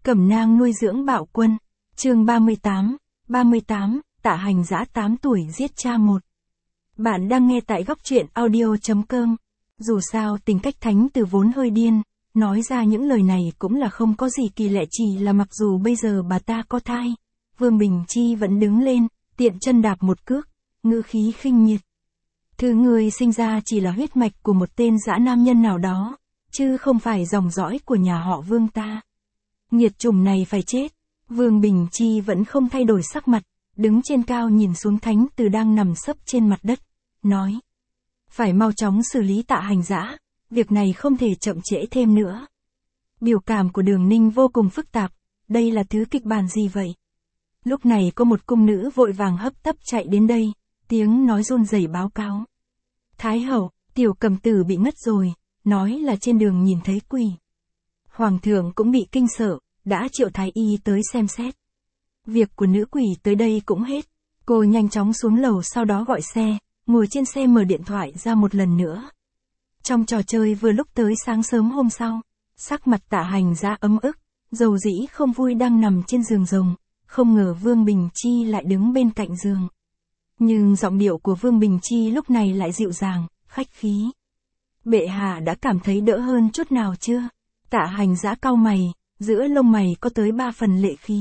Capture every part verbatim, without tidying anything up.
Cẩm nang nuôi dưỡng bạo quân. Chương ba mươi tám, ba mươi tám, Tạ Hành Dã tám tuổi giết cha một. Bạn đang nghe tại góc truyện audio chấm com. Dù sao tính cách Thánh Từ vốn hơi điên, nói ra những lời này cũng là không có gì kỳ lạ, chỉ là mặc dù bây giờ bà ta có thai, Vương Bình Chi vẫn đứng lên, tiện chân đạp một cước, ngữ khí khinh miệt. Thứ người sinh ra chỉ là huyết mạch của một tên dã nam nhân nào đó, chứ không phải dòng dõi của nhà họ Vương ta. Nghiệt chủng này phải chết. Vương Bình Chi vẫn không thay đổi sắc mặt, đứng trên cao nhìn xuống Thánh Từ đang nằm sấp trên mặt đất, nói. Phải mau chóng xử lý Tạ Hành Dã, việc này không thể chậm trễ thêm nữa. Biểu cảm của Đường Ninh vô cùng phức tạp, đây là thứ kịch bản gì vậy? Lúc này có một cung nữ vội vàng hấp tấp chạy đến đây, tiếng nói run rẩy báo cáo. Thái hậu, tiểu Cầm Tử bị ngất rồi, nói là trên đường nhìn thấy quỷ. Hoàng thượng cũng bị kinh sợ, đã triệu thái y tới xem xét. Việc của nữ quỷ tới đây cũng hết. Cô nhanh chóng xuống lầu, sau đó gọi xe, ngồi trên xe mở điện thoại ra một lần nữa. Trong trò chơi vừa lúc tới sáng sớm hôm sau, sắc mặt Tạ Hành Dã ấm ức, dầu dĩ không vui đang nằm trên giường rồng, không ngờ Vương Bình Chi lại đứng bên cạnh giường. Nhưng giọng điệu của Vương Bình Chi lúc này lại dịu dàng, khách khí. Bệ hạ đã cảm thấy đỡ hơn chút nào chưa? Tạ Hành Dã cau mày, giữa lông mày có tới ba phần lệ khí.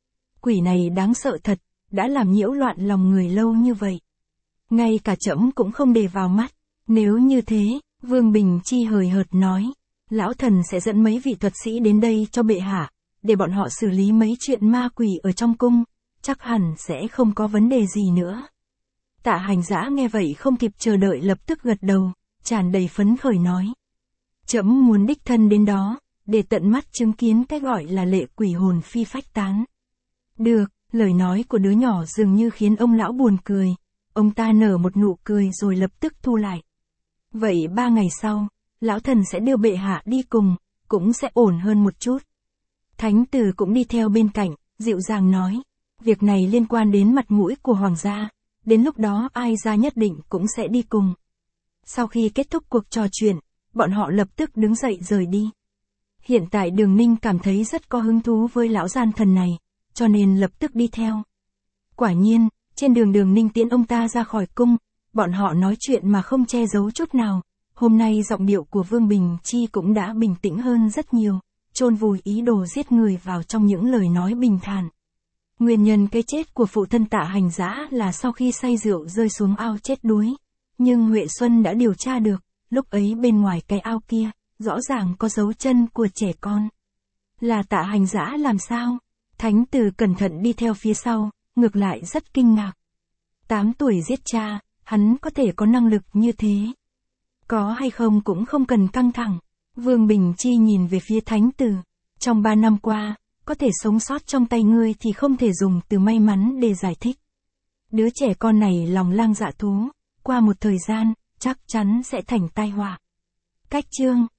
Quỷ này đáng sợ thật, đã làm nhiễu loạn lòng người lâu như vậy. Ngay cả trẫm cũng không để vào mắt. Nếu như thế, Vương Bình Chi hời hợt nói, lão thần sẽ dẫn mấy vị thuật sĩ đến đây cho bệ hạ, để bọn họ xử lý mấy chuyện ma quỷ ở trong cung, chắc hẳn sẽ không có vấn đề gì nữa. Tạ Hành Dã nghe vậy không kịp chờ đợi lập tức gật đầu, tràn đầy phấn khởi nói. Trẫm muốn đích thân đến đó, để tận mắt chứng kiến cái gọi là lệ quỷ hồn phi phách tán. Được, lời nói của đứa nhỏ dường như khiến ông lão buồn cười. Ông ta nở một nụ cười rồi lập tức thu lại. Vậy ba ngày sau, lão thần sẽ đưa bệ hạ đi cùng, cũng sẽ ổn hơn một chút. Thánh Từ cũng đi theo bên cạnh, dịu dàng nói. Việc này liên quan đến mặt mũi của hoàng gia, đến lúc đó ai ra nhất định cũng sẽ đi cùng. Sau khi kết thúc cuộc trò chuyện, bọn họ lập tức đứng dậy rời đi. Hiện tại Đường Ninh cảm thấy rất có hứng thú với lão gian thần này, cho nên lập tức đi theo. Quả nhiên, trên đường Đường Ninh tiễn ông ta ra khỏi cung, bọn họ nói chuyện mà không che giấu chút nào. Hôm nay giọng điệu của Vương Bình Chi cũng đã bình tĩnh hơn rất nhiều, chôn vùi ý đồ giết người vào trong những lời nói bình thản. Nguyên nhân cái chết của phụ thân Tạ Hành Dã là sau khi say rượu rơi xuống ao chết đuối. Nhưng Huệ Xuân đã điều tra được, lúc ấy bên ngoài cái ao kia, rõ ràng có dấu chân của trẻ con. Là Tạ Hành Dã làm sao? Thánh Từ cẩn thận đi theo phía sau, ngược lại rất kinh ngạc. Tám tuổi giết cha, hắn có thể có năng lực như thế. Có hay không cũng không cần căng thẳng. Vương Bình Chi nhìn về phía Thánh Từ. Trong ba năm qua, có thể sống sót trong tay ngươi thì không thể dùng từ may mắn để giải thích. Đứa trẻ con này lòng lang dạ thú, qua một thời gian, chắc chắn sẽ thành tai họa. Cách chương